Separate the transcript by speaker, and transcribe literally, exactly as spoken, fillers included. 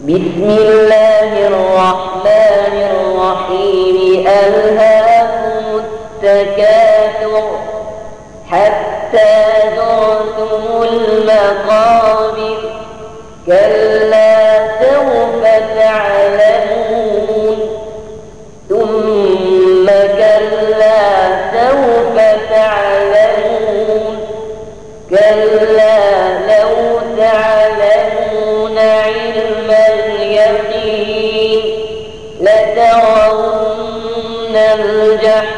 Speaker 1: بسم الله الرحمن الرحيم. ألهاكم التكاثر حتى زرتم المقابر كلا سوف تعلمون ثم كلا سوف تعلمون كلا لو تعلمون علم اليقين لترون الجحيم